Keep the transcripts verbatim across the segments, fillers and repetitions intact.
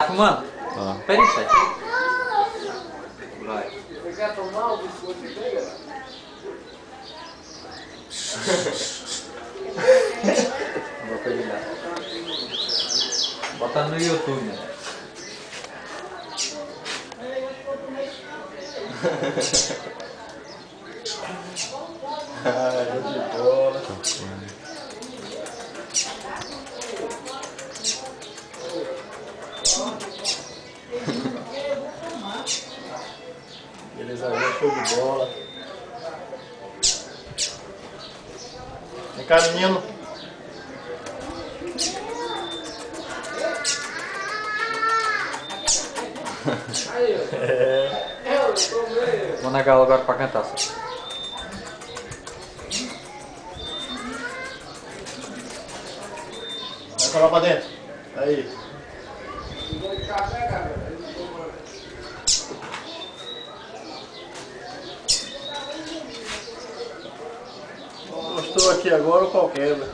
fumando? Tá. Pera aí, Sete. Vai. Você quer tomar o biscoito que pega? Vou pegar. Bota no YouTube, né? Ah, jogo de bola. Beleza, show de bola. Vem cá, menino. É. Vou na gala agora pra cantar. Vai colar pra dentro. Aí. Gostou aqui agora ou qual quebra?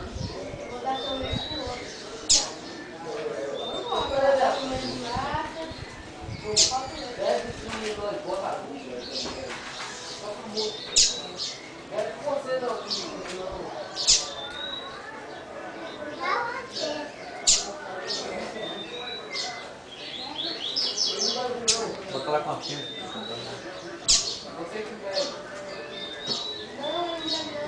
Vou falar com a filha.